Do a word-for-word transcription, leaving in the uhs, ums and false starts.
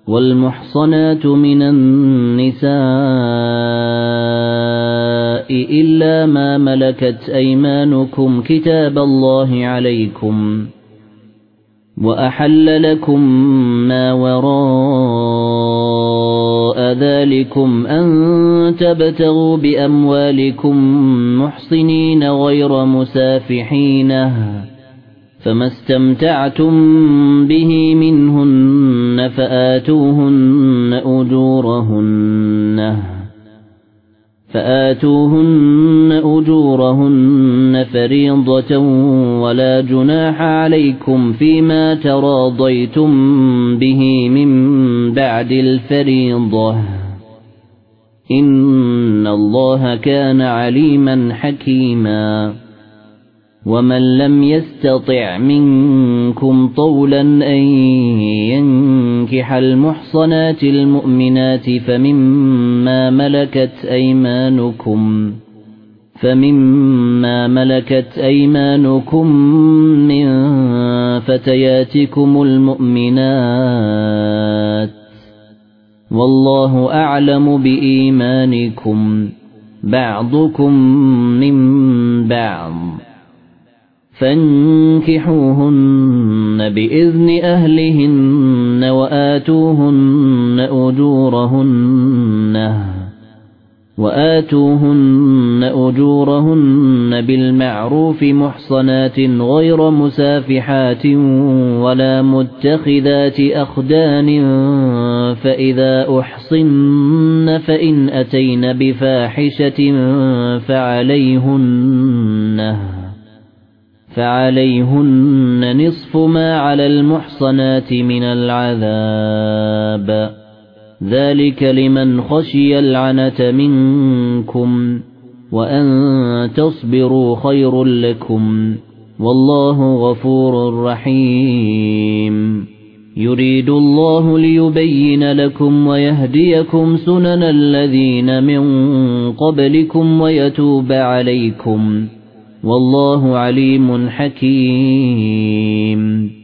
والمحصنات من النساء إلا ما ملكت أيمانكم كتاب الله عليكم وأحل لكم ما وراء ذلكم أن تبتغوا بأموالكم محصنين غير مسافحين فما استمتعتم به منهن فآتوهن أجورهن فآتوهن أجورهن فريضة ولا جناح عليكم فيما تراضيتم به من بعد الفريضة إن الله كان عليما حكيما ومن لم يستطع منكم طولا أن ينكح المحصنات المؤمنات فمما ملكت أيمانكم فمما ملكت أيمانكم من فتياتكم المؤمنات والله أعلم بإيمانكم بعضكم من بعض فانكحوهن بإذن أهلهن وآتوهن أجورهن وآتوهن أجورهن بالمعروف محصنات غير مسافحات ولا متخذات أخدان فإذا أحصن فإن أتين بفاحشة فعليهن فعليهن نصف ما على المحصنات من العذاب ذلك لمن خشي العنة منكم وأن تصبروا خير لكم والله غفور رحيم يريد الله ليبين لكم ويهديكم سنن الذين من قبلكم ويتوب عليكم والله عليم حكيم